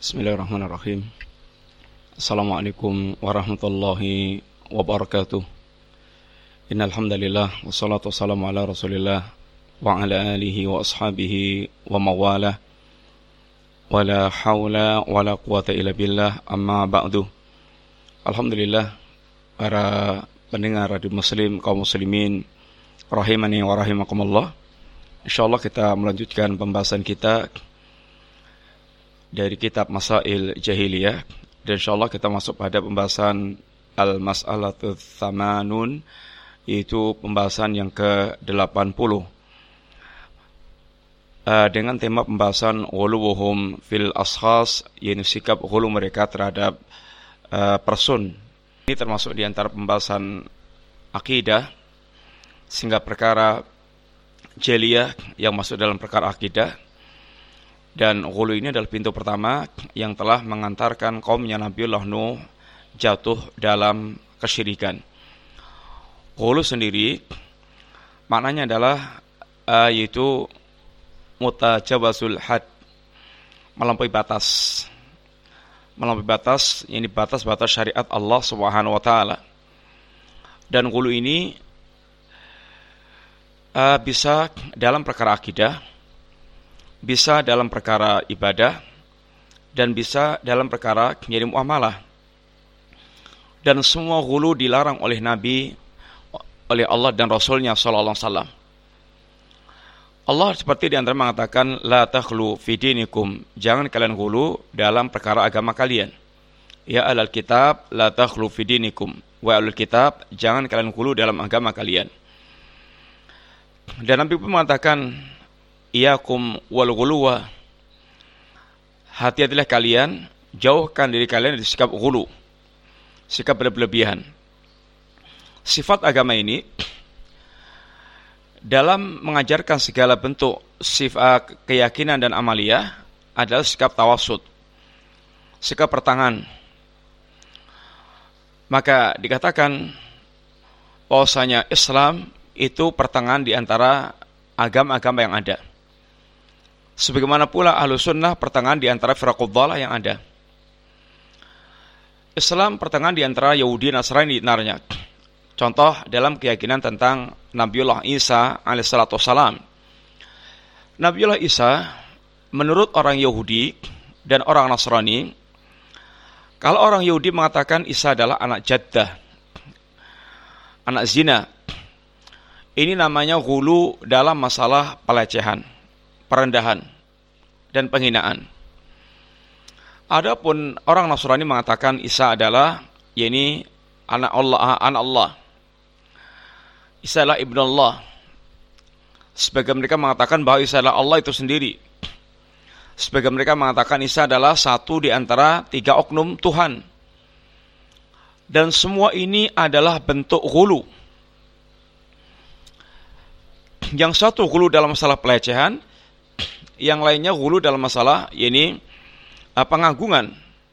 Bismillahirrahmanirrahim. Assalamualaikum warahmatullahi wabarakatuh. Innal hamdalillah wassalatu wassalamu ala Rasulillah wa ala alihi wa ashabihi wa mawalah. Wala haula wala quwata illa billah, amma ba'du. Alhamdulillah, para pendengar radio Muslim, kaum muslimin rahimani wa rahimakumullah. Insyaallah kita melanjutkan pembahasan kita dari kitab Masail Jahiliyah, dan insyaallah kita masuk pada pembahasan Al-Mas'alatu Tsamanun, yaitu pembahasan yang ke-80 dengan tema pembahasan ghuluwuhum fil ashas, yaitu sikap ghulu mereka terhadap person. Ini termasuk di antara pembahasan akidah, sehingga perkara jaliyah yang masuk dalam perkara akidah. Dan ghulu ini adalah pintu pertama yang telah mengantarkan kaumnya Nabiullah Nuh jatuh dalam kesyirikan. Ghulu sendiri maknanya adalah yaitu mutajawazul had, melampaui batas. Melampaui batas, ini batas-batas syariat Allah Subhanahu wa taala. Dan ghulu ini bisa dalam perkara akidah, bisa dalam perkara ibadah, dan bisa dalam perkara menjadi muamalah. Dan semua ghulu dilarang oleh Nabi, oleh Allah dan Rasulnya sallallahu alaihi wasallam. Allah seperti di antara mengatakan, la takhlu fi dinikum, jangan kalian ghulu dalam perkara agama kalian. Ya ahlal kitab, la takhlu fi dinikum, wa ahlul kitab, jangan kalian ghulu dalam agama kalian. Dan Nabi pun mengatakan, iyakum wal ghuluwa, hati-hatilah kalian, jauhkan diri kalian dari sikap ghulu, sikap berlebihan. Sifat agama ini dalam mengajarkan segala bentuk sifat keyakinan dan amaliyah adalah sikap tawasud, sikap pertengahan. Maka dikatakan bahwasanya Islam itu pertengahan di antara agama-agama yang ada. Sebagaimana pula Ahlus Sunnah pertengahan di antara firaqud dhalah yang ada. Islam pertengahan di antara Yahudi, Nasrani, narnya. Contoh dalam keyakinan tentang Nabiullah Isa alaihissalatu wassalam. Nabiullah Isa menurut orang Yahudi dan orang Nasrani, kalau orang Yahudi mengatakan Isa adalah anak jaddah, anak zina, ini namanya ghulu dalam masalah pelecehan, perendahan, dan penghinaan. Adapun orang Nasrani mengatakan Isa adalah anak Allah. Isa adalah ibnu Allah. Sebagian mereka mengatakan bahwa Isa adalah Allah itu sendiri. Sebagian mereka mengatakan Isa adalah satu di antara 3 oknum Tuhan. Dan semua ini adalah bentuk ghulu. Yang satu ghulu dalam masalah pelecehan, yang lainnya ghulu dalam masalah pengagungan.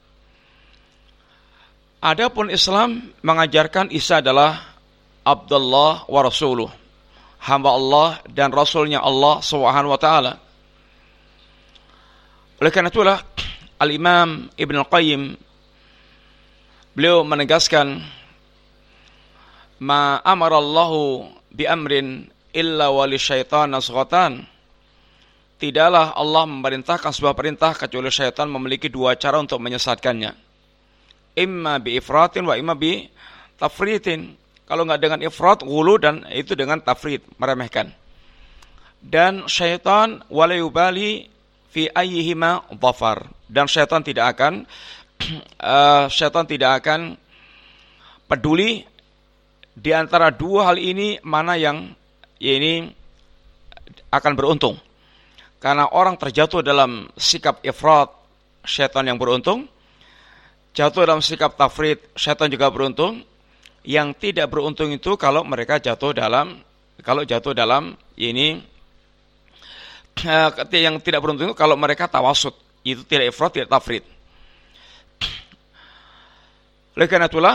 Adapun Islam mengajarkan Isa adalah Abdullah wa Rasuluh, hamba Allah dan Rasulnya Allah Subhanahu wa ta'ala. Oleh karena itulah Al-Imam Ibn Al-Qayyim beliau menegaskan, ma amarallahu bi amrin illa wali syaitan nasghatan, tidaklah Allah memerintahkan sebuah perintah kecuali syaitan memiliki 2 cara untuk menyesatkannya. Imma bi ifratin wa imma bi tafritin. Kalau enggak dengan ifrat, ghulu, dan itu dengan tafrit, meremehkan. Dan syaitan wala yubali fi ayyihima dhafar. Dan syaitan tidak akan peduli di antara 2 hal ini mana yang akan beruntung. Karena orang terjatuh dalam sikap ifrat, syaitan yang beruntung. Jatuh dalam sikap tafrid, syaitan juga beruntung. Yang tidak beruntung itu kalau mereka jatuh dalam yang tidak beruntung itu kalau mereka tawasud, itu tidak ifrat, tidak tafrid. Oleh karena itulah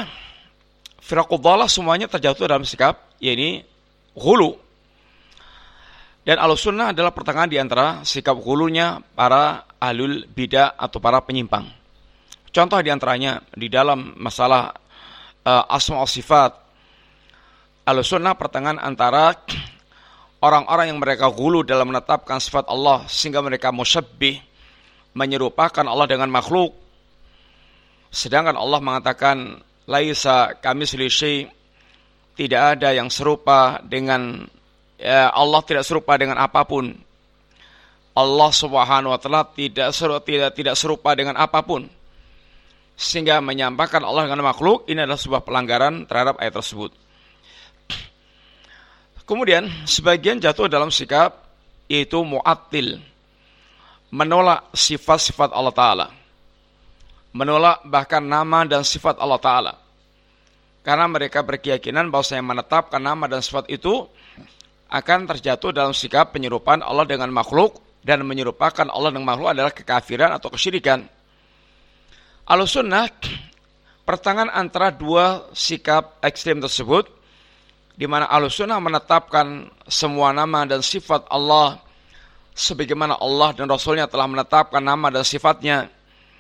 firaqud dhalah semuanya terjatuh dalam sikap ghulu. Dan Ahlussunnah adalah pertengahan di antara sikap ghulunya para ahlul bidah atau para penyimpang. Contoh di antaranya di dalam masalah asma wa sifat, Ahlussunnah pertengahan antara orang-orang yang mereka ghulu dalam menetapkan sifat Allah sehingga mereka musyabbih, menyerupakan Allah dengan makhluk. Sedangkan Allah mengatakan laisa kamitslihi syai', tidak ada yang serupa dengan Allah, tidak serupa dengan apapun. Allah Subhanahu wa taala tidak serupa dengan apapun. Sehingga menyampaikan Allah dengan makhluk ini adalah sebuah pelanggaran terhadap ayat tersebut. Kemudian sebagian jatuh dalam sikap yaitu mu'attil, menolak sifat-sifat Allah Ta'ala, menolak bahkan nama dan sifat Allah Ta'ala, karena mereka berkeyakinan bahwa yang menetapkan nama dan sifat itu akan terjatuh dalam sikap penyerupaan Allah dengan makhluk, dan menyerupakan Allah dengan makhluk adalah kekafiran atau kesyirikan. Ahlussunnah pertengahan antara dua sikap ekstrem tersebut, di mana Ahlussunnah menetapkan semua nama dan sifat Allah sebagaimana Allah dan Rasulnya telah menetapkan nama dan sifatnya.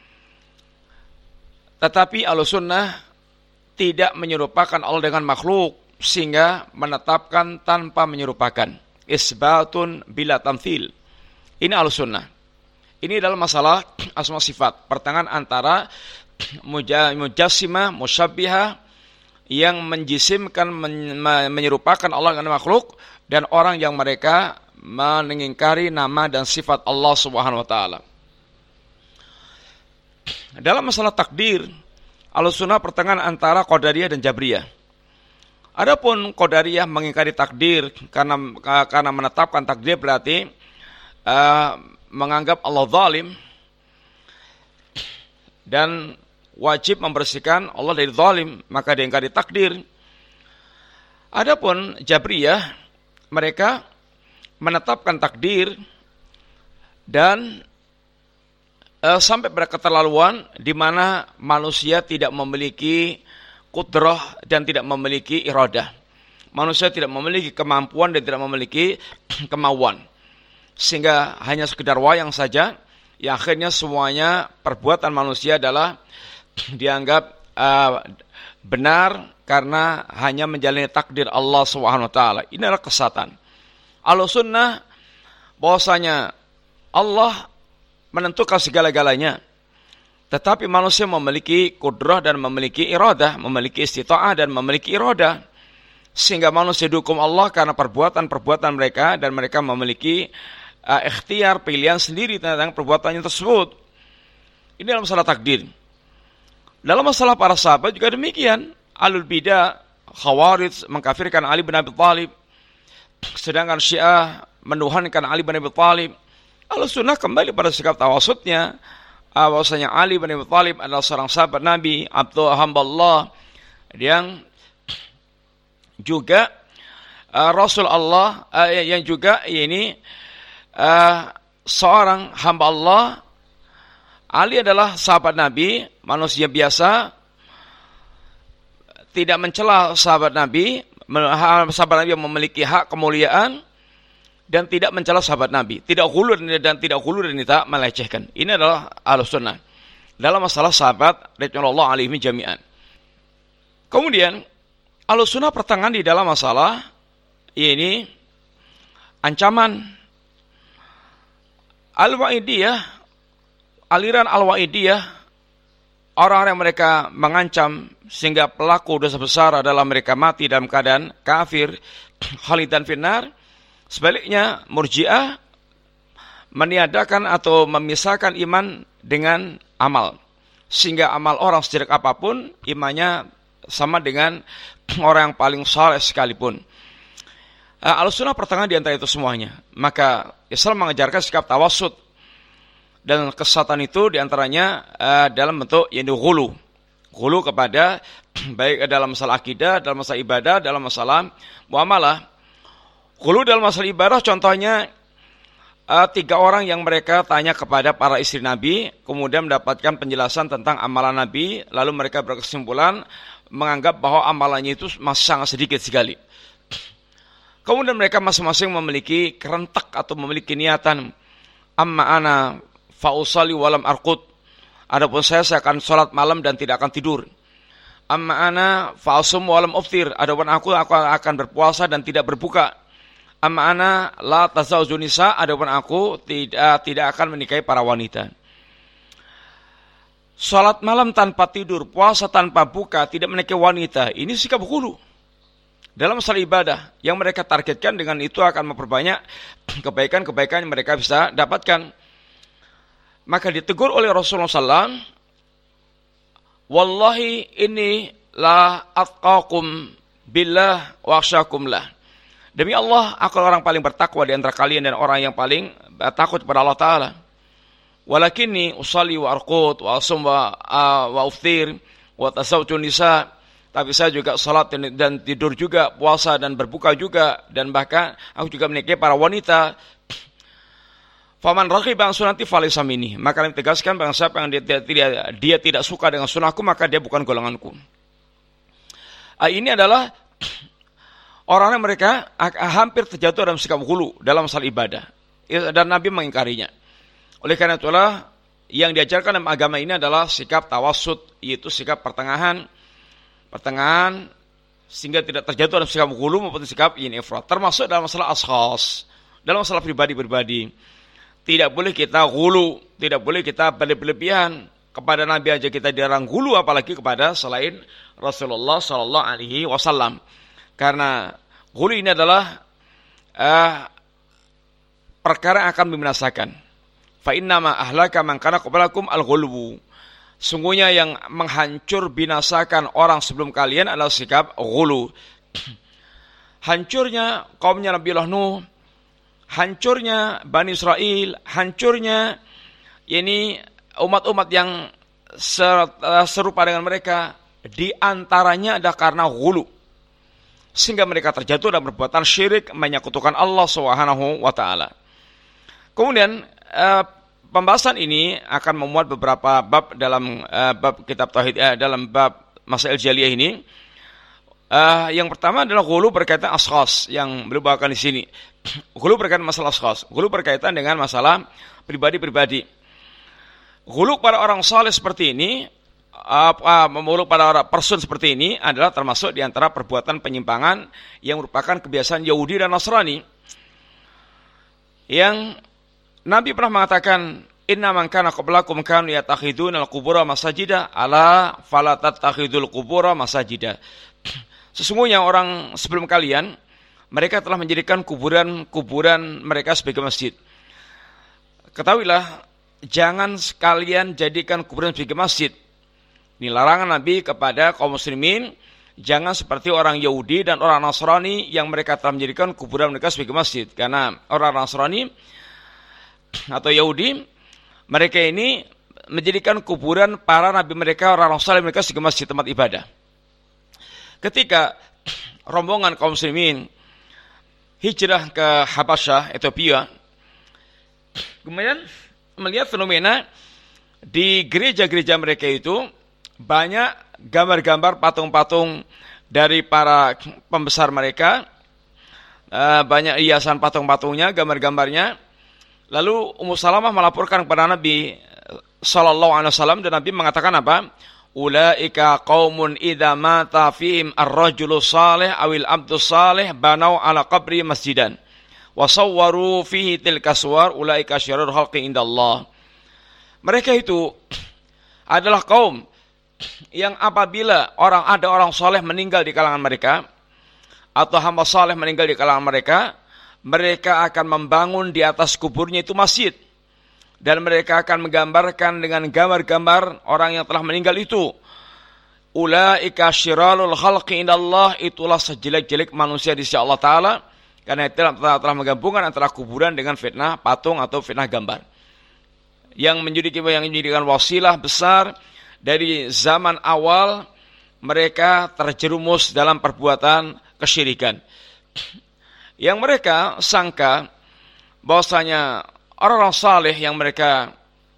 Tetapi Ahlussunnah tidak menyerupakan Allah dengan makhluk, sehingga menetapkan tanpa menyerupakan. Isbatun bila tamthil. Ini Ahlussunnah. Ini dalam masalah asma sifat, pertengahan antara mujassimah, musyabbihah, yang menjisimkan, menyerupakan Allah dengan makhluk, dan orang yang mereka mengingkari nama dan sifat Allah Subhanahu wa taala. Dalam masalah takdir, Ahlussunnah pertengahan antara Qadariyah dan Jabriyah. Adapun Qadariyah mengingkari takdir karena menetapkan takdir berarti menganggap Allah zalim dan wajib membersihkan Allah dari zalim, maka diingkari takdir. Adapun Jabriyah, mereka menetapkan takdir dan sampai pada keterlaluan di mana manusia tidak memiliki qudrah dan tidak memiliki iradah. Manusia tidak memiliki kemampuan dan tidak memiliki kemauan, sehingga hanya sekedar wayang saja, yang akhirnya semuanya perbuatan manusia adalah dianggap benar karena hanya menjalani takdir Allah Subhanahu wa taala. Ini adalah kesesatan. Ahlussunnah bahwasanya Allah menentukan segala-galanya, tetapi manusia memiliki kudrah dan memiliki iradah, memiliki istita'ah dan memiliki iradah, sehingga manusia dihukum Allah karena perbuatan-perbuatan mereka, dan mereka memiliki ikhtiar, pilihan sendiri tentang perbuatannya tersebut. Ini dalam masalah takdir. Dalam masalah para sahabat juga demikian. Ahlul bidah, Khawarij mengkafirkan Ali bin Abi Thalib, sedangkan Syiah menuhankan Ali bin Abi Thalib. Ahlussunnah kembali pada sikap tawasutnya, bahwasanya Ali bin Abi Thalib adalah seorang sahabat Nabi, Abdul Hamballah, yang juga Rasul Allah, yang juga ini seorang hamba Allah. Ali adalah sahabat Nabi, manusia biasa, tidak mencela sahabat Nabi yang memiliki hak kemuliaan, dan tidak mencela sahabat Nabi, tidak ghulu dan tidak melecehkan. Ini adalah Ahlussunnah dalam masalah sahabat radhiyallahu alaihim jami'an. Kemudian Ahlussunnah pertengahan di dalam masalah ini ancaman Al-Wa'idiyah. Aliran Al-Wa'idiyah, orang-orang yang mereka mengancam sehingga pelaku dosa besar adalah mereka mati dalam keadaan kafir, khalidan finnar. Sebaliknya Murji'ah meniadakan atau memisahkan iman dengan amal, sehingga amal orang sejelek apapun imannya sama dengan orang yang paling saleh sekalipun. Ahlussunnah pertengahan di antara itu semuanya. Maka Islam mengajarkan sikap tawassut, dan kesesatan itu diantaranya dalam bentuk yang ghulu kepada baik dalam masalah akidah, dalam masalah ibadah, dalam masalah muamalah. Ghulu dalam masalah ibadah contohnya 3 orang yang mereka tanya kepada para istri Nabi, kemudian mendapatkan penjelasan tentang amalan Nabi, lalu mereka berkesimpulan menganggap bahwa amalannya itu masih sangat sedikit sekali. Kemudian mereka masing-masing memiliki kerentak atau memiliki niatan. Amma ana fa usalli wa lam arqud. Adapun saya akan salat malam dan tidak akan tidur. Amma ana fa asum wa lam uftir. Adapun aku akan berpuasa dan tidak berbuka. Amma ana la tazawwaju nisa. Adapun aku tidak akan menikahi para wanita. Salat malam tanpa tidur, puasa tanpa buka, tidak menikahi wanita. Ini sikap ghulu dalam masalah ibadah yang mereka targetkan. Dengan itu akan memperbanyak kebaikan-kebaikan yang mereka bisa dapatkan. Maka ditegur oleh Rasulullah SAW, wallahi inni la atqakum billah wa akhsyakum lah. Demi Allah, aku orang paling bertakwa di antara kalian dan orang yang paling takut kepada Allah Ta'ala. Walakinni usalli wa arqud wa asum wa uftir wa tasawwaju nisa. Tapi saya juga salat dan tidur juga, puasa dan berbuka juga, dan bahkan aku juga menikahi para wanita. Faman raghiba an sunnati falaysa minni. Maka kami tegaskan, barang siapa yang dia tidak suka dengan sunnahku, maka dia bukan golonganku. Ini adalah orang yang mereka hampir terjatuh dalam sikap ghulu dalam masalah ibadah, dan Nabi mengingkarinya. Oleh karena itulah yang diajarkan dalam agama ini adalah sikap tawassut, yaitu sikap pertengahan, sehingga tidak terjatuh dalam sikap ghulu maupun sikap ifrat. Termasuk dalam masalah ashkhas, dalam masalah pribadi-pribadi. Tidak boleh kita ghulu, tidak boleh kita berlebihan. Kepada Nabi aja kita dilarang ghulu, apalagi kepada selain Rasulullah SAW. Karena ghulu ini adalah perkara yang akan membinasakan. Fa innama ahlaka man kana qablakum al-ghulwu. Sungguhnya yang menghancur binasakan orang sebelum kalian adalah sikap ghulu. Hancurnya kaumnya Nabi Nuh, hancurnya Bani Israel, hancurnya ini umat-umat yang serupa dengan mereka, di antaranya adalah karena ghulu. Sehingga mereka terjatuh dalam perbuatan syirik, menyekutukan Allah Subhanahu wa taala. Kemudian pembahasan ini akan memuat beberapa bab dalam bab kitab tauhid, dalam bab masail jaliyah ini. Yang pertama adalah ghulu berkaitan ashkhas yang beliau bawakan di sini. Ghulu berkaitan masalah ashkhas, ghulu berkaitan dengan masalah pribadi-pribadi. Ghulu pada orang saleh seperti ini, ghulu pada orang person seperti ini adalah termasuk di antara perbuatan penyimpangan yang merupakan kebiasaan Yahudi dan Nasrani. Yang Nabi pernah mengatakan, inna man kana qablakum kanu yatakhiduna al-qubura masajida ala fala tattakhidul qubura masajida. Sesungguhnya orang sebelum kalian, mereka telah menjadikan kuburan mereka sebagai masjid. Ketahuilah, jangan sekalian jadikan kuburan sebagai masjid. Ini larangan Nabi kepada kaum muslimin, jangan seperti orang Yahudi dan orang Nasrani yang mereka telah menjadikan kuburan mereka sebagai masjid. Karena orang Nasrani atau Yahudi, mereka ini menjadikan kuburan para nabi mereka, orang saleh mereka sebagai masjid, tempat ibadah. Ketika rombongan kaum muslimin hijrah ke Habasyah, Ethiopia, kemudian melihat fenomena di gereja-gereja mereka itu banyak gambar-gambar patung-patung dari para pembesar mereka, banyak hiasan patung-patungnya, gambar-gambarnya. Lalu Ummu Salamah melaporkan kepada Nabi SAW, dan Nabi mengatakan apa? Ulaika qaumun idza mata fihim ar-rajulu salih awil abdu salih banau ala qabri masjidan wa sawwaru fihi tilka suwar ulaika syarrul khalqi indallah. Mereka itu adalah kaum yang apabila ada orang saleh meninggal di kalangan mereka, atau hamba saleh meninggal di kalangan mereka, mereka akan membangun di atas kuburnya itu masjid. Dan mereka akan menggambarkan dengan gambar-gambar orang yang telah meninggal itu. Ulaika syiralul khalqi indallah, itulah sejelek-jelek manusia di sisi Allah Ta'ala. Karena itu telah menggabungkan antara kuburan dengan fitnah patung atau fitnah gambar. Yang menjadikan wasilah besar dari zaman awal mereka terjerumus dalam perbuatan kesyirikan. Yang mereka sangka bahwasanya orang-orang saleh yang mereka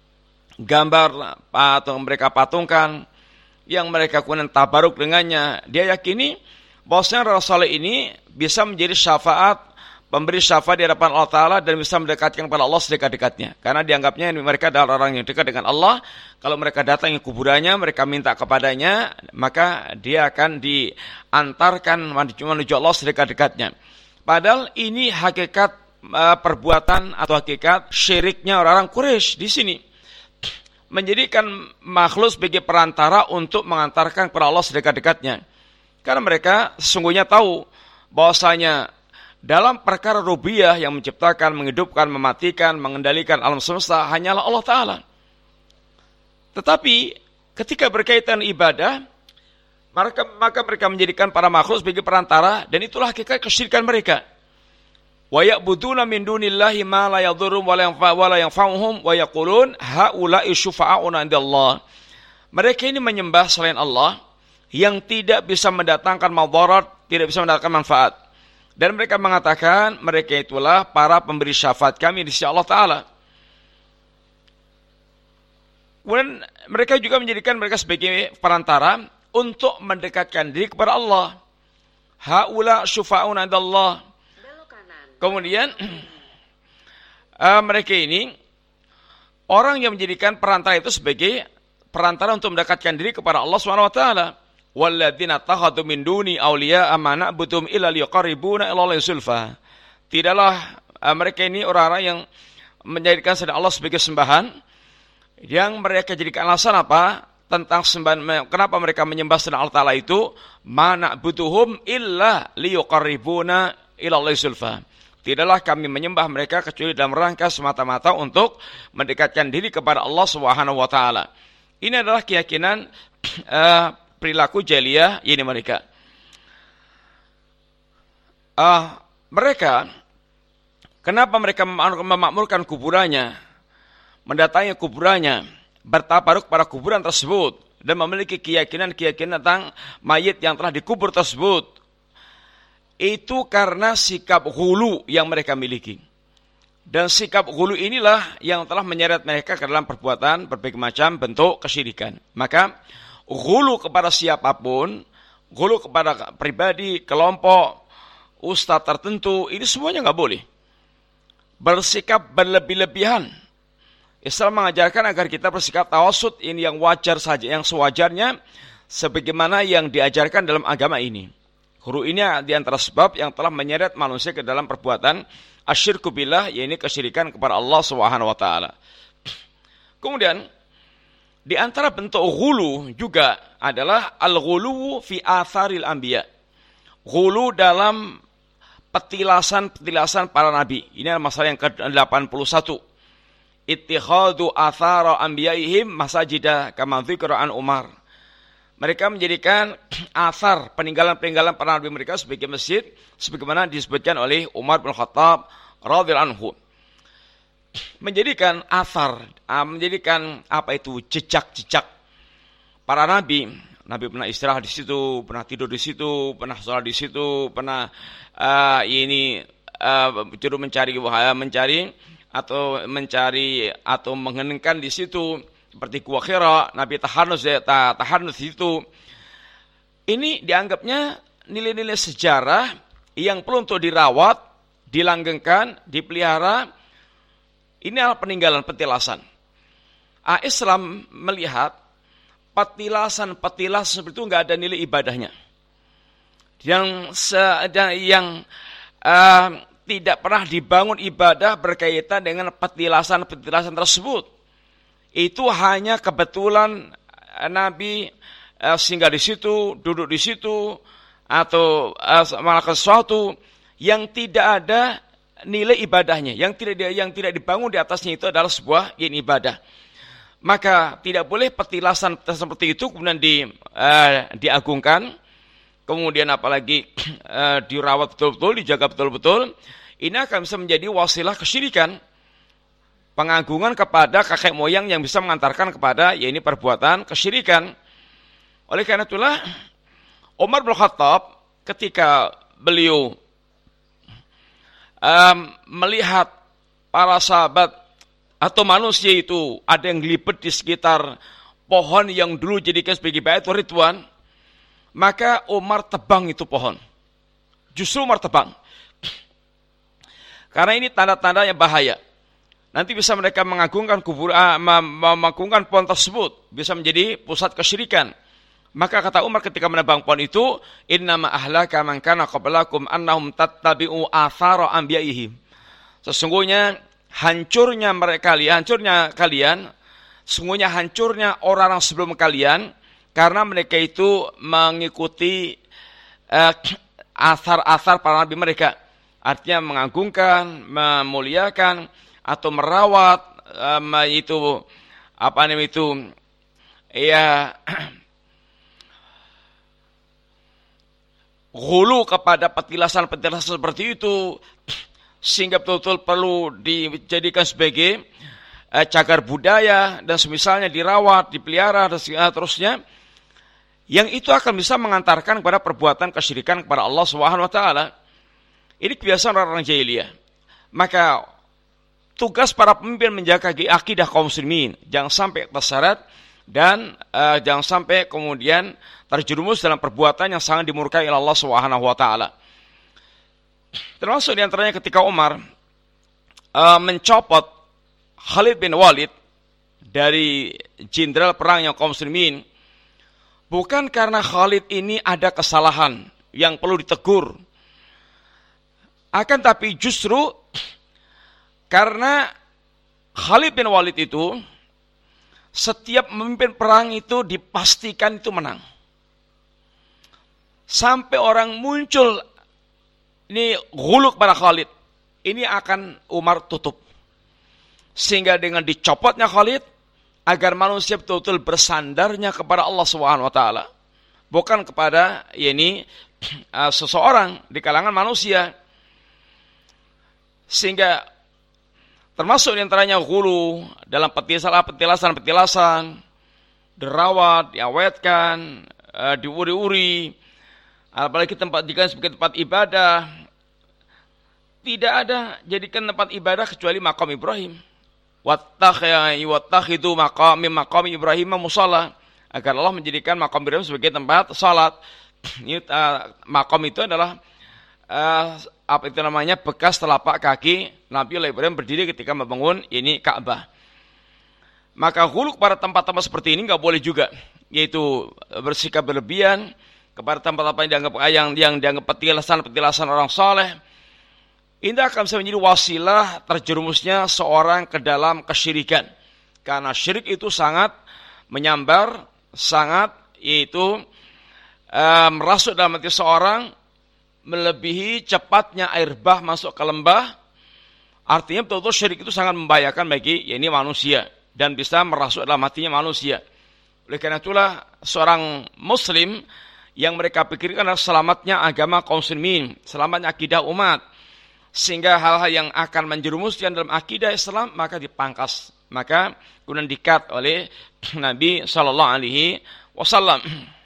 gambar atau mereka patungkan, yang mereka kemudian tabaruk dengannya, dia yakini bahwasanya orang saleh ini bisa menjadi syafaat, pemberi syafaat di hadapan Allah Ta'ala dan bisa mendekatkan kepada Allah sedekat-dekatnya. Karena dianggapnya mereka adalah orang yang dekat dengan Allah. Kalau mereka datang ke kuburannya, mereka minta kepadanya, maka dia akan diantarkan menuju Allah sedekat-dekatnya. Padahal ini hakikat perbuatan atau hakikat syiriknya orang-orang Quraisy di sini. Menjadikan makhluk sebagai perantara untuk mengantarkan kepada Allah sedekat-dekatnya. Karena mereka sesungguhnya tahu bahwasanya dalam perkara rububiyah yang menciptakan, menghidupkan, mematikan, mengendalikan alam semesta hanyalah Allah Ta'ala. Tetapi ketika berkaitan ibadah, maka mereka menjadikan para makhluk sebagai perantara, dan itulah hakikat kesyirikan mereka. Wa ya'buduna min dunillahi ma la yadhurruhum wa la yanfa'uhum wa yaqulun haula'i syufa'auna 'indallah. Mereka ini menyembah selain Allah yang tidak bisa mendatangkan madarat, tidak bisa mendatangkan manfaat. Dan mereka mengatakan mereka itulah para pemberi syafaat kami di sisi Allah Ta'ala. Kemudian mereka juga menjadikan mereka sebagai perantara untuk mendekatkan diri kepada Allah. Haula syufa'auna 'indallah. Kemudian mereka ini orang yang menjadikan perantara itu sebagai perantara untuk mendekatkan diri kepada Allah Subhanahu wa taala. Walladzina takhadhu min duni awliya ma na'buduhum illa liqarribuna ila Allahi zulfa. Tidaklah mereka ini orang-orang yang menjadikan selain Allah sebagai sembahan, yang mereka jadikan alasan apa? Tentang sembahan, kenapa mereka menyembah selain Allah Ta'ala itu? Ma na'buduhum illa liqarribuna ila Allahi zulfa. Tidaklah kami menyembah mereka kecuali dalam rangka semata-mata untuk mendekatkan diri kepada Allah Subhanahu wa taala. Ini adalah keyakinan perilaku jahiliyah ini mereka. Mereka kenapa mereka memakmurkan kuburannya, mendatangi kuburannya, bertabaruk pada kuburan tersebut dan memiliki keyakinan-keyakinan tentang mayit yang telah dikubur tersebut? Itu karena sikap ghulu yang mereka miliki. Dan sikap ghulu inilah yang telah menyeret mereka ke dalam perbuatan berbagai macam bentuk kesyirikan. Maka ghulu kepada siapapun, ghulu kepada pribadi, kelompok, ustadz tertentu, ini semuanya nggak boleh. Bersikap berlebih-lebihan. Islam mengajarkan agar kita bersikap tawasud, ini yang wajar saja, yang sewajarnya, sebagaimana yang diajarkan dalam agama ini. Huru ini di antara sebab yang telah menyeret manusia ke dalam perbuatan asyirku billah, yaitu kesyirikan kepada Allah Subhanahu wa taala. Kemudian di antara bentuk ghulu juga adalah al-ghulu fi atharil anbiya. Ghulu dalam petilasan-petilasan para nabi. Ini adalah masalah yang ke-81. Ittikhadu athara anbiyaihim masajida kama dzikra an Umar. Mereka menjadikan asar peninggalan-peninggalan para nabi mereka sebagai masjid, sebagaimana disebutkan oleh Umar bin Khattab radhiyallahu anhu. Menjadikan asar, menjadikan apa itu jejak-jejak para nabi. Nabi pernah istirahat di situ, pernah tidur di situ, pernah sholat di situ, pernah juru mencari atau mengheningkan di situ. Seperti Gua Hira, Nabi tahanus itu. Ini dianggapnya nilai-nilai sejarah yang perlu untuk dirawat, dilanggengkan, dipelihara. Ini adalah peninggalan petilasan. Islam melihat petilasan seperti itu nggak ada nilai ibadahnya. Yang tidak pernah dibangun ibadah berkaitan dengan petilasan tersebut. Itu hanya kebetulan Nabi singgah di situ, duduk di situ, atau melakukan sesuatu yang tidak ada nilai ibadahnya, yang tidak dibangun di atasnya itu adalah sebuah ibadah. Maka tidak boleh petilasan seperti itu kemudian diagungkan, kemudian apalagi dirawat betul-betul, dijaga betul-betul. Ini akan bisa menjadi wasilah kesyirikan. Pengagungan kepada kakek moyang yang bisa mengantarkan kepada perbuatan kesyirikan. Oleh karena itulah Umar bin Khattab ketika beliau melihat para sahabat atau manusia itu ada yang gelibet di sekitar pohon yang dulu jadikan sebagai baitur ridwan, maka Umar tebang itu pohon. justru martabang. Karena ini tanda-tandanya bahaya. Nanti bisa mereka mengagungkan mengagungkan pohon tersebut, bisa menjadi pusat kesyirikan. Maka kata Umar ketika menebang pohon itu, innama ahlaka man kana qablakum annahum tattabi'u athara anbiya'ihim. Sesungguhnya hancurnya kalian, sesungguhnya hancurnya orang-orang sebelum kalian karena mereka itu mengikuti athar-athar para nabi mereka. Artinya mengagungkan, memuliakan atau merawat hulu kepada petilasan-petilasan seperti itu, sehingga betul-betul perlu dijadikan sebagai cagar budaya dan semisalnya dirawat, dipelihara dan seterusnya, yang itu akan bisa mengantarkan kepada perbuatan kesyirikan kepada Allah Subhanahu wa taala. Ini kebiasaan orang-orang jahiliyah. Maka tugas para pemimpin menjaga akidah kaum muslimin, jangan sampai terseret dan jangan sampai kemudian terjerumus dalam perbuatan yang sangat dimurkai oleh Allah Subhanahu wa taala. Termasuk di antaranya ketika Umar mencopot Khalid bin Walid dari jenderal perangnya kaum muslimin, bukan karena Khalid ini ada kesalahan yang perlu ditegur, akan tapi justru karena Khalid bin Walid itu setiap memimpin perang itu dipastikan itu menang. Sampai orang muncul ini ghulu pada Khalid, ini akan Umar tutup. Sehingga dengan dicopotnya Khalid, agar manusia betul-betul bersandarnya kepada Allah Subhanahu wa taala, bukan kepada seseorang di kalangan manusia. Sehingga termasuk di antaranya ghulu dalam petilasan, dirawat, diawetkan, diuri-uri, apalagi sebagai tempat ibadah. Tidak ada jadikan tempat ibadah kecuali makam Ibrahim. Wattakhidu maqam Ibrahim musalla, agar Allah menjadikan makam Ibrahim sebagai tempat salat. Makam itu adalah bekas telapak kaki Nabi Ibrahim berdiri ketika membangun Ka'bah. Maka ghulu pada tempat-tempat seperti ini enggak boleh juga, yaitu bersikap berlebihan kepada tempat-tempat yang dianggap petilasan orang saleh. Ini akan bisa menjadi wasilah terjerumusnya seorang ke dalam kesyirikan. Karena syirik itu sangat menyambar, sangat merasuk dalam hati seorang, melebihi cepatnya air bah masuk ke lembah. Artinya betul-betul syirik itu sangat membahayakan bagi manusia dan bisa merasuk dalam hatinya manusia. Oleh karena itulah seorang muslim yang mereka pikirkan adalah selamatnya agama kaum muslimin, selamatnya akidah umat. Sehingga hal-hal yang akan menjerumuskan dalam akidah Islam maka dipangkas, maka kemudian dikat oleh Nabi sallallahu alaihi wasallam.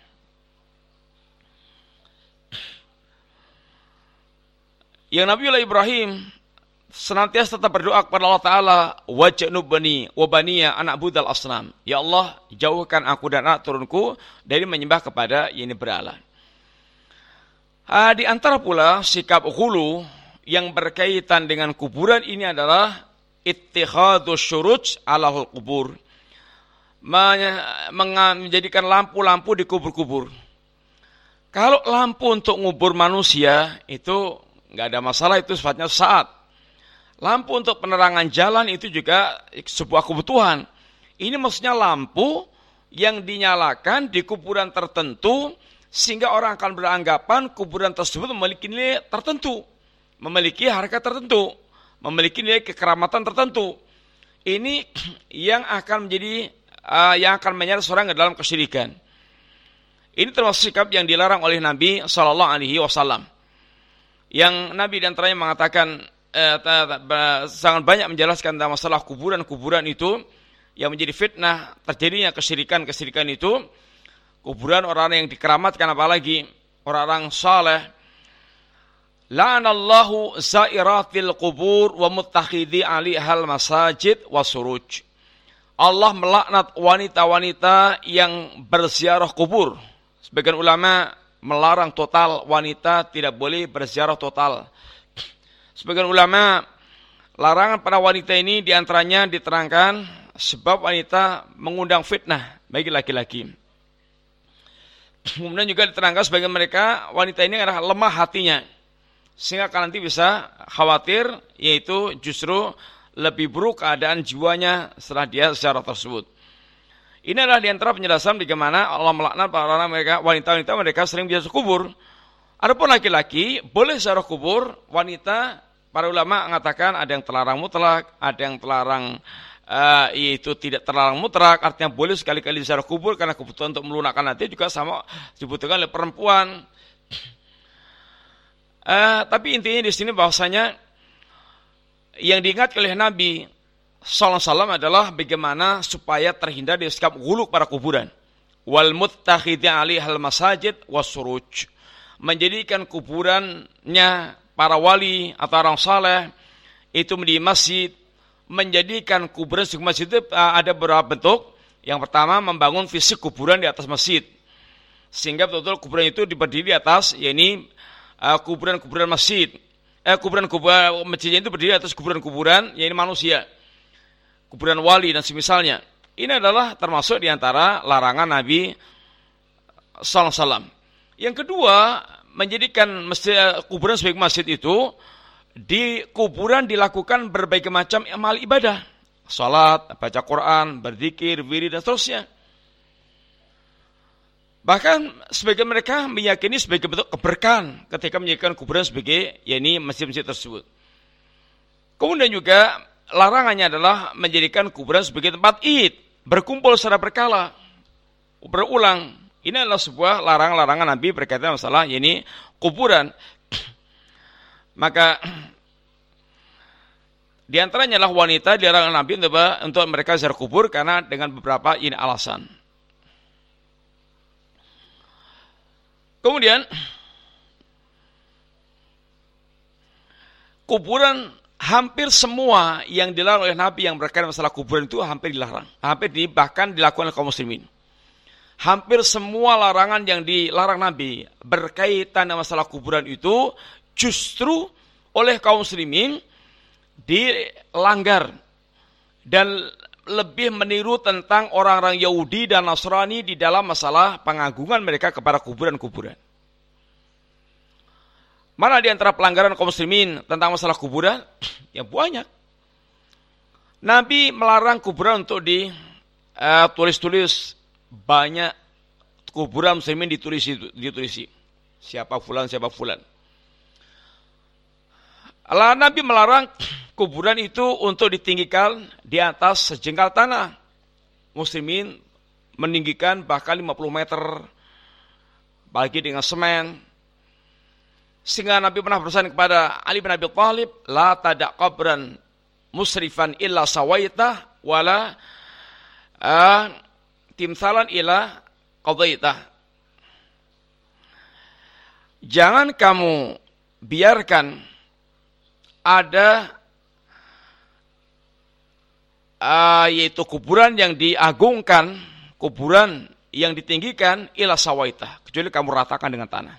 Yang Nabiullah Ibrahim senantiasa tetap berdoa kepada Allah Ta'ala, waj'nubni wa baniya an a'budal asnam. Ya Allah, jauhkan aku dan anak turunku dari menyembah kepada berhala. Di antara pula sikap ghulu yang berkaitan dengan kuburan ini adalah ittikhadus syuruj alahul kubur, menjadikan lampu-lampu di kubur-kubur. Kalau lampu untuk ngubur manusia itu nggak ada masalah, itu sifatnya saat. Lampu untuk penerangan jalan itu juga sebuah kebutuhan. Ini maksudnya lampu yang dinyalakan di kuburan tertentu sehingga orang akan beranggapan kuburan tersebut memiliki nilai tertentu, memiliki harga tertentu, memiliki nilai kekeramatan tertentu. Ini yang akan menjadi yang akan menyeret seorang ke dalam kesyirikan. Ini termasuk sikap yang dilarang oleh Nabi sallallahu alaihi wasallam. Yang Nabi di antaranya mengatakan sangat banyak menjelaskan tentang masalah kuburan-kuburan itu yang menjadi fitnah terjadinya kesyirikan itu. Kuburan orang yang dikeramatkan, apalagi orang-orang saleh. La'anallahu zairatil qubur wa muttakhidhi 'alihal masajid wasuruj. Allah melaknat wanita-wanita yang berziarah kubur. Sebagian ulama melarang total wanita tidak boleh berziarah total. Sebagian ulama larangan pada wanita ini diantaranya diterangkan sebab wanita mengundang fitnah bagi laki-laki. Kemudian juga diterangkan sebagian mereka wanita ini adalah lemah hatinya, sehingga akan nanti bisa khawatir, yaitu justru lebih buruk keadaan jiwanya setelah dia ziarah tersebut. Ini adalah diantara penjelasan bagaimana Allah melaknat para mereka wanita-wanita mereka sering ziarah kubur. Adapun laki-laki boleh ziarah kubur, wanita para ulama mengatakan ada yang terlarang mutlak, ada yang terlarang yaitu tidak terlarang mutlak, artinya boleh sekali-kali ziarah kubur karena kebutuhan untuk melunakkan hati juga sama dibutuhkan oleh perempuan. Tapi intinya di sini bahwasanya yang diingat oleh Nabi sallallahu alaihi wasallam adalah bagaimana supaya terhindar dari sikap ghulu pada kuburan. Wal muttakhidhi 'alaihal masajid wasuruj. Menjadikan kuburannya para wali atau orang saleh itu menjadi masjid, menjadikan kuburan sebagai masjid itu ada beberapa bentuk. Yang pertama, membangun fisik kuburan di atas masjid, sehingga betul-betul kuburan itu berdiri di atas, yakni kuburan-kuburan masjid. Kuburan-kuburan masjidnya itu berdiri di atas kuburan-kuburan, yakni manusia, kuburan wali dan semisalnya. Ini adalah termasuk di antara larangan Nabi sallallahu alaihi wasallam. Yang kedua, menjadikan kuburan sebagai masjid itu, di kuburan dilakukan berbagai macam amal ibadah, salat, baca Quran, berzikir, wirid dan seterusnya. Bahkan sebagian mereka meyakini sebagai bentuk keberkahan ketika menjadikan kuburan sebagai yakni masjid-masjid tersebut. Kemudian juga larangannya adalah menjadikan kuburan sebagai tempat id, berkumpul secara berkala, berulang. Ini adalah sebuah larangan-larangan Nabi berkaitan masalah yakni kuburan. Maka di antaranya adalah wanita dilarang Nabi untuk mereka ziarah kubur karena dengan beberapa ini alasan. Kemudian kuburan hampir semua yang dilarang oleh Nabi yang berkaitan masalah kuburan itu hampir dilarang. Bahkan dilakukan oleh kaum muslimin. Hampir semua larangan yang dilarang Nabi berkaitan dengan masalah kuburan itu justru oleh kaum muslimin dilanggar dan lebih meniru tentang orang-orang Yahudi dan Nasrani di dalam masalah pengagungan mereka kepada kuburan-kuburan. Mana di antara pelanggaran kaum muslimin tentang masalah kuburan? Ya banyak. Nabi melarang kuburan untuk ditulis-tulis. Banyak kuburan muslimin ditulisi. Siapa fulan. Allah Nabi melarang kuburan itu untuk ditinggikan di atas sejengkal tanah. Muslimin meninggikan bahkan 50 meter, bagi dengan semen. Sehingga Nabi pernah berpesan kepada Ali bin Abi Thalib, la tada' qabran musrifan illa sawaitah, wala timsalan illa qadaitah. Jangan kamu biarkan ada yaitu kuburan yang diagungkan, kuburan yang ditinggikan ila sawaitah, kecuali kamu ratakan dengan tanah.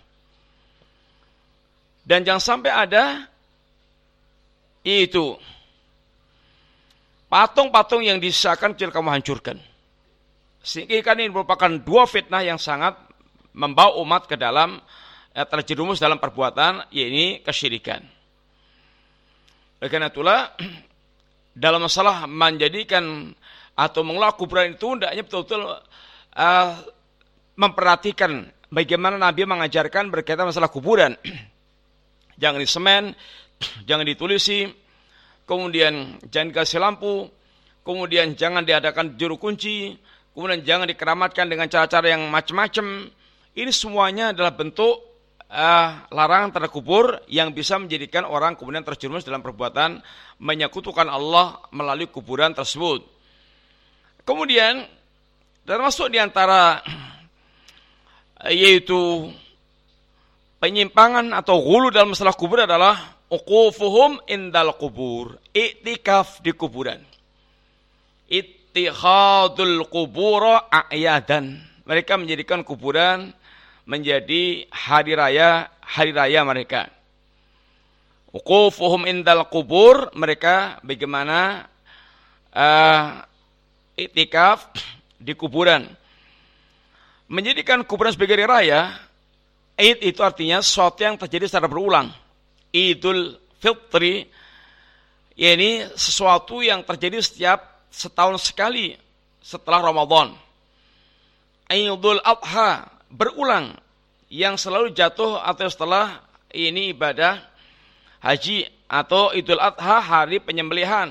Dan jangan sampai ada itu patung-patung yang disisakan kecuali kamu hancurkan. Sehingga ini merupakan dua fitnah yang sangat membawa umat ke dalam terjerumus dalam perbuatan, yaitu kesyirikan. Oleh karena itulah dalam masalah menjadikan atau mengelola kuburan itu hendaknya betul-betul memperhatikan bagaimana Nabi mengajarkan berkaitan masalah kuburan. Jangan disemen, jangan ditulisi, kemudian jangan dikasih lampu, kemudian jangan diadakan juru kunci, kemudian jangan dikeramatkan dengan cara-cara yang macam-macam. Ini semuanya adalah bentuk larangan terhadap kubur yang bisa menjadikan orang kemudian terjerumus dalam perbuatan menyekutukan Allah melalui kuburan tersebut. Kemudian termasuk diantara yaitu penyimpangan atau ghulu dalam masalah kubur adalah uqufuhum indal kubur, iktikaf di kuburan, ittikhadul qubura a'yadan. Mereka menjadikan kuburan menjadi hari raya mereka. Wuqufuhum indal kubur, mereka bagaimana iktikaf di kuburan. Menjadikan kuburan sebagai hari raya, Id itu artinya sesuatu yang terjadi secara berulang. Idul Fitri, yakni sesuatu yang terjadi setiap setahun sekali setelah Ramadan. Idul Adha, berulang, yang selalu jatuh atau setelah ini ibadah haji, atau Idul Adha, hari penyembelihan.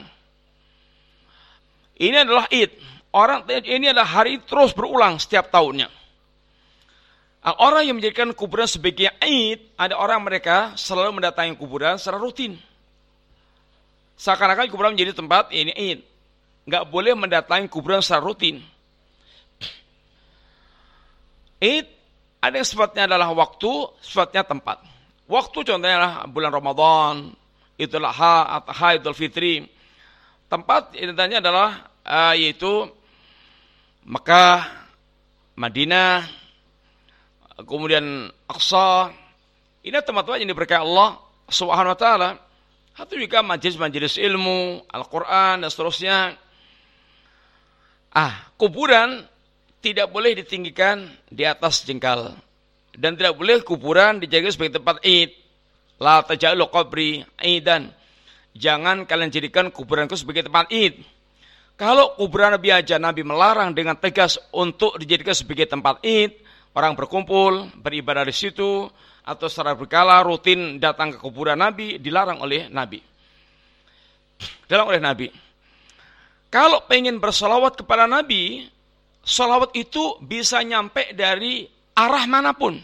Ini adalah Id. Ini adalah hari terus berulang setiap tahunnya. Orang yang menjadikan kuburan sebagai Id, ada orang mereka selalu mendatangi kuburan secara rutin. Seakan-akan kuburan menjadi tempat ini Id. Nggak boleh mendatangi kuburan secara rutin. Id ada yang sifatnya adalah waktu, sifatnya tempat. Waktu contohnya adalah bulan Ramadan, Idul Adha, Idul Fitri. Tempat intinya adalah yaitu Mekah, Madinah, kemudian Aqsa. Ini tempat-tempat yang diberkahi Allah Subhanahu wa taala. Atau juga majelis-majelis ilmu, Al-Qur'an dan seterusnya. Kuburan tidak boleh ditinggikan di atas jengkal. Dan tidak boleh kuburan dijadikan sebagai tempat Id. La taj'alu qabri idan. Jangan kalian jadikan kuburanku sebagai tempat Id. Kalau kuburan Nabi aja, Nabi melarang dengan tegas untuk dijadikan sebagai tempat Id. Orang berkumpul, beribadah di situ, atau secara berkala rutin datang ke kuburan Nabi, dilarang oleh Nabi. Kalau pengen bersolawat kepada Nabi, solawat itu bisa nyampe dari arah manapun.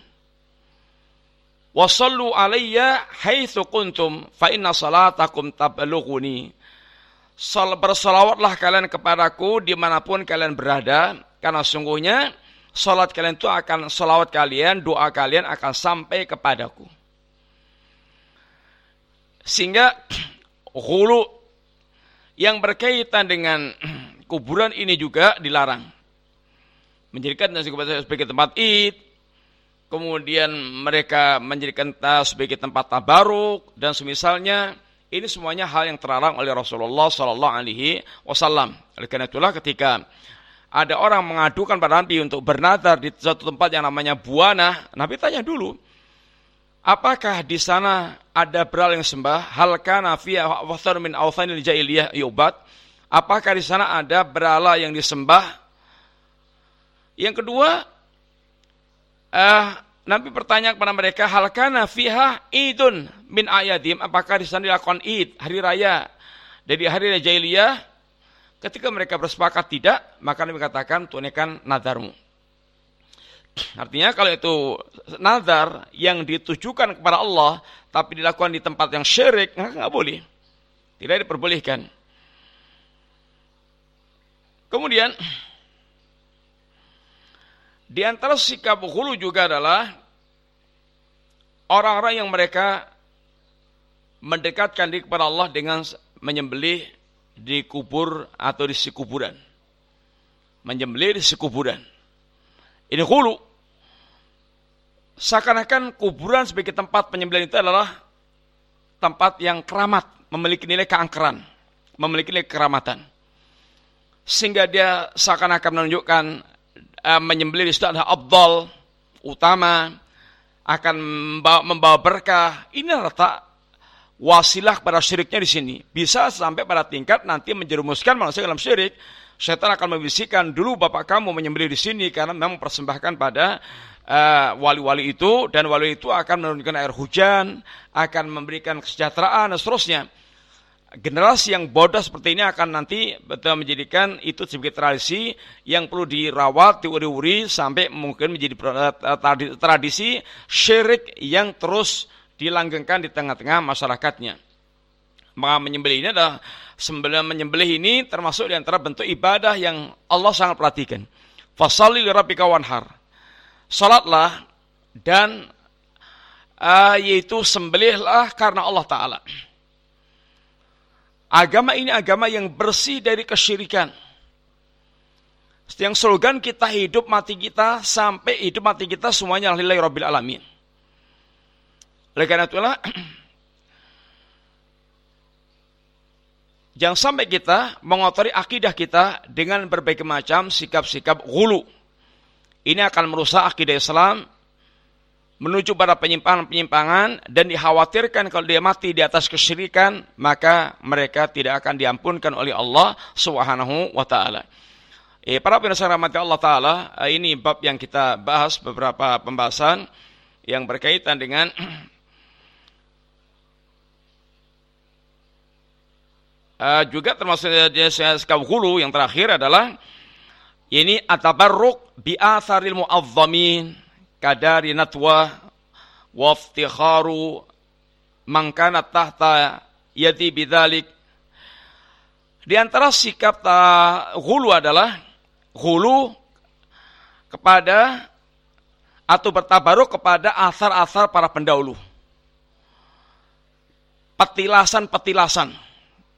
Wasallu alayya haitsu kuntum fa inna salatakum tablughuni. Bersolawatlah kalian kepadaku dimanapun kalian berada, karena sungguhnya salat kalian itu akan, salawat kalian, doa kalian akan sampai kepadaku. Sehingga ghulu yang berkaitan dengan kuburan ini juga dilarang. Menjadikan sebagai tempat Id, kemudian mereka menjadikan sebagai tempat tabaruk dan semisalnya. Ini semuanya hal yang terlarang oleh Rasulullah SAW. Oleh karena itulah ketika ada orang mengadukan pada Nabi untuk bernadar di suatu tempat yang namanya Buana, Nabi tanya dulu, apakah di sana ada berhala yang sembah? Hal kana fiha wathan min awthanil jahiliyah yu'bad? Apakah di sana ada berhala yang disembah? Yang kedua, Nabi bertanya kepada mereka, hal kana fiha idun min ayadim? Apakah di sana dilakukan Id, hari raya dari hari raya jahiliyah? Ketika mereka bersepakat tidak, maka Nabi katakan, tunaikan nadarmu. Artinya kalau itu nazar yang ditujukan kepada Allah, tapi dilakukan di tempat yang syirik, nggak boleh. Tidak diperbolehkan. Kemudian, di antara sikap ghulu juga adalah orang-orang yang mereka mendekatkan diri kepada Allah dengan menyembelih di kubur atau di sisi kuburan. Menyembelih di sisi kuburan. Ini ghulu. Seakan-akan kuburan sebagai tempat penyembelihan itu adalah tempat yang keramat, memiliki nilai keangkeran, memiliki nilai keramatan. Sehingga dia seakan-akan menunjukkan menyembelih di situ adalah afdal, utama, akan membawa berkah. Ini letak wasilah kepada syiriknya di sini. Bisa sampai pada tingkat nanti menjerumuskan manusia dalam syirik. Syaitan akan membisikkan, dulu bapak kamu menyembelih di sini karena memang mempersembahkan pada wali-wali itu, dan wali itu akan menurunkan air hujan, akan memberikan kesejahteraan dan seterusnya. Generasi yang bodoh seperti ini akan nanti betul menjadikan itu sebagai tradisi yang perlu dirawat, diuri-uri sampai mungkin menjadi tradisi syirik yang terus dilanggengkan di tengah-tengah masyarakatnya. Maka menyembelih ini adalah menyembelih ini termasuk di antara bentuk ibadah yang Allah sangat perhatikan. Fashalli li rabbika wanhar. Salatlah dan yaitu sembelihlah karena Allah Ta'ala. Agama ini agama yang bersih dari kesyirikan. Yang slogan kita hidup mati kita sampai hidup mati kita semuanya lillahi rabbil alamin. Oleh karena itulah jangan sampai kita mengotori akidah kita dengan berbagai macam sikap-sikap ghulu. Ini akan merusak akidah Islam, menuju pada penyimpangan-penyimpangan, dan dikhawatirkan kalau dia mati di atas kesyirikan, maka mereka tidak akan diampunkan oleh Allah Subhanahu wa taala. Para pemirsa rahmati Allah taala, ini bab yang kita bahas beberapa pembahasan yang berkaitan dengan juga termasuk sikap ghulu. Yang terakhir adalah ini atabarruk bi atharil mu'azzamin kadari natwa wa iftikharu man kana tahta yadi bidzalik. Di antara sikap ghulu adalah ghulu kepada atau bertabaruk kepada asar-asar para pendahulu. Petilasan-petilasan.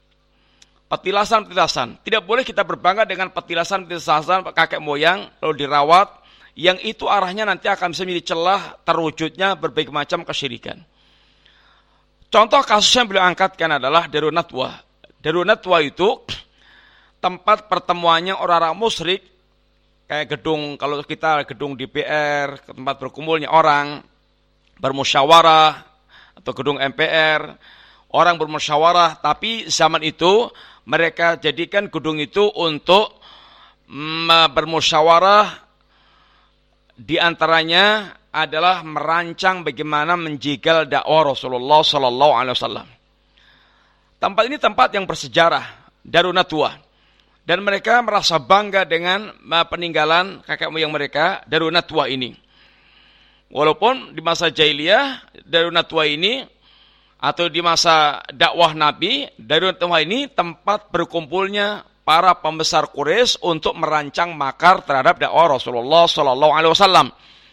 Tidak boleh kita berbangga dengan petilasan-petilasan kakek moyang lalu dirawat, yang itu arahnya nanti akan bisa menjadi celah terwujudnya berbagai macam kesyirikan. Contoh kasus yang beliau angkatkan adalah Darun Nadwa. Darun Nadwa itu tempat pertemuannya orang-orang musyrik, kayak gedung, kalau kita gedung DPR, tempat berkumpulnya orang bermusyawarah, atau gedung MPR, orang bermusyawarah. Tapi zaman itu mereka jadikan gedung itu untuk bermusyawarah, di antaranya adalah merancang bagaimana menjegal dakwah Rasulullah sallallahu alaihi wasallam. Tempat ini tempat yang bersejarah, Darun Nadwa. Dan mereka merasa bangga dengan peninggalan kakek moyang mereka, Darun Nadwa ini. Walaupun di masa jahiliyah, Darun Nadwa ini atau di masa dakwah Nabi, Darun Nadwa ini tempat berkumpulnya para pembesar Quraisy untuk merancang makar terhadap dakwah Rasulullah sallallahu alaihi wasallam.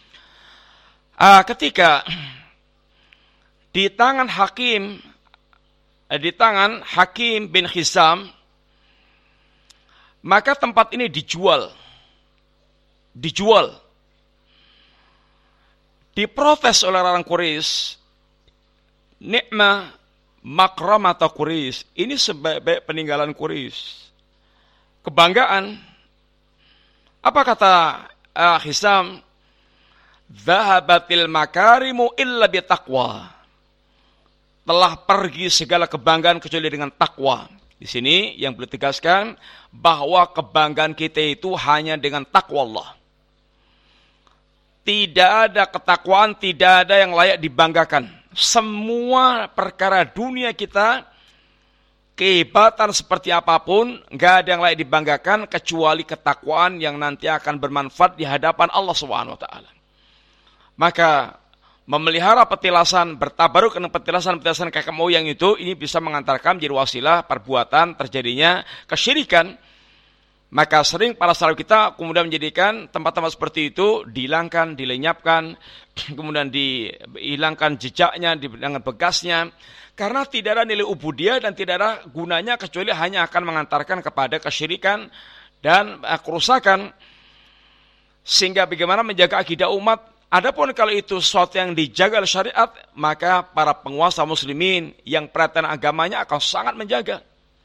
Ketika di tangan Hakim bin Hizam, maka tempat ini dijual. Diprotes oleh orang Quraisy. Ni'ma makramata Quraisy. Ini sebaik-baik peninggalan Quraisy. Kebanggaan. Apa kata Hizam? Zahabatil makarimu illa bitaqwa. Telah pergi segala kebanggaan kecuali dengan takwa. Di sini yang beliau tegaskan bahwa kebanggaan kita itu hanya dengan takwa Allah. Tidak ada ketakwaan, tidak ada yang layak dibanggakan. Semua perkara dunia kita, kehebatan seperti apapun, nggak ada yang layak dibanggakan kecuali ketakwaan yang nanti akan bermanfaat di hadapan Allah Subhanahu wa taala. Maka memelihara petilasan, bertabaruk dengan petilasan-petilasan kakek moyang itu, ini bisa mengantarkan menjadi wasilah perbuatan terjadinya kesyirikan. Maka sering para salaf kita kemudian menjadikan tempat-tempat seperti itu dihilangkan, dilenyapkan, kemudian dihilangkan jejaknya, dihilangkan bekasnya, karena tidak ada nilai ubudiyah dan tidak ada gunanya kecuali hanya akan mengantarkan kepada kesyirikan dan kerusakan. Sehingga bagaimana menjaga akidah umat? Adapun kalau itu sesuatu yang dijaga oleh syariat, maka para penguasa muslimin yang perhatian agamanya akan sangat menjaga.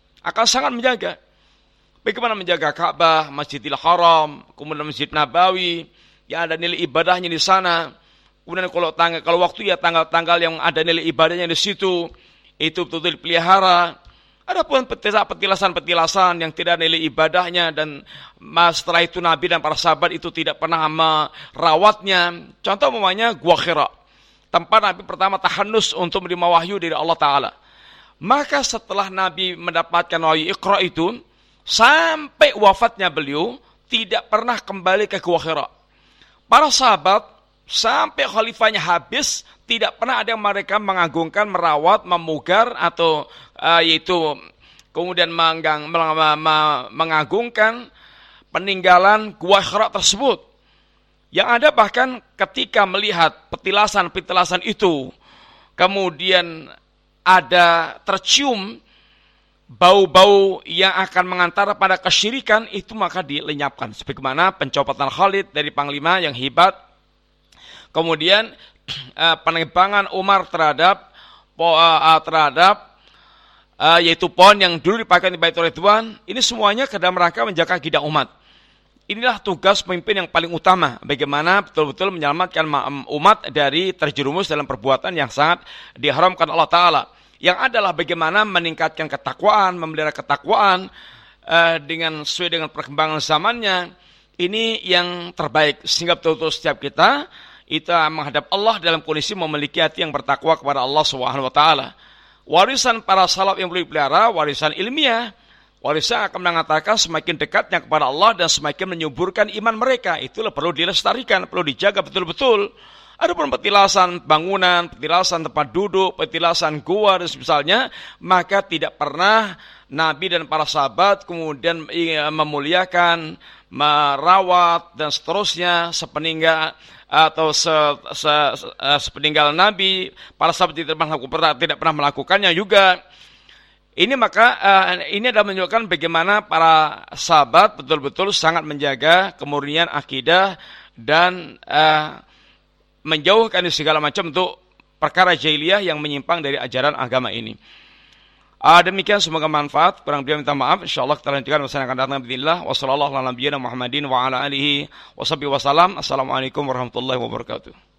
Bagaimana menjaga Ka'bah, Masjidil Haram, kemudian Masjid Nabawi, yang ada nilai ibadahnya di sana. Kemudian kalau waktu ya tanggal-tanggal yang ada nilai ibadahnya di situ, itu betul-betul dipelihara. Adapun petilasan-petilasan yang tidak ada nilai ibadahnya, dan setelah itu Nabi dan para sahabat itu tidak pernah merawatnya. Contoh umpamanya Gua Hira, tempat Nabi pertama tahannus untuk menerima wahyu dari Allah Ta'ala. Maka setelah Nabi mendapatkan wahyu Iqra itu, sampai wafatnya beliau tidak pernah kembali ke Gua Hira. Para sahabat sampai khalifahnya habis tidak pernah ada yang mereka mengagungkan, merawat, memugar atau yaitu kemudian mengagungkan peninggalan Gua Hira tersebut. Yang ada bahkan ketika melihat petilasan-petilasan itu kemudian ada tercium bau-bau yang akan mengantar pada kesyirikan itu maka dilenyapkan. Sebagaimana pencopotan Khalid dari panglima yang hebat, kemudian penebangan Umar terhadap yaitu pohon yang dulu dipakai di Baitul Ridwan, ini semuanya dalam rangka menjaga akidah umat. Inilah tugas pemimpin yang paling utama, bagaimana betul-betul menyelamatkan umat dari terjerumus dalam perbuatan yang sangat diharamkan Allah Ta'ala. Yang adalah bagaimana meningkatkan ketakwaan, memelihara ketakwaan dengan sesuai dengan perkembangan zamannya. Ini yang terbaik, sehingga betul-betul setiap kita menghadap Allah dalam kondisi memiliki hati yang bertakwa kepada Allah Subhanahu wa Ta'ala. Warisan para salaf yang perlu dipelihara, warisan ilmiah. Warisan akan mengatakan semakin dekatnya kepada Allah dan semakin menyuburkan iman mereka. Itulah perlu dilestarikan, perlu dijaga betul-betul. Adapun petilasan bangunan, petilasan tempat duduk, petilasan gua dan misalnya, maka tidak pernah Nabi dan para sahabat kemudian memuliakan, merawat dan seterusnya sepeninggal atau sepeninggal Nabi. Para sahabat tidak pernah melakukannya juga. Ini adalah menunjukkan bagaimana para sahabat betul-betul sangat menjaga kemurnian akidah dan menjauhkan segala macam untuk perkara jahiliyah yang menyimpang dari ajaran agama ini. Demikian, semoga manfaat. Kurang lebih minta maaf. Insyaallah kita lanjutkan usaha akan datang bismillah. Wassallallahu ala nabiyina Muhammadin wa ala alihi wasallam. Assalamualaikum warahmatullahi wabarakatuh.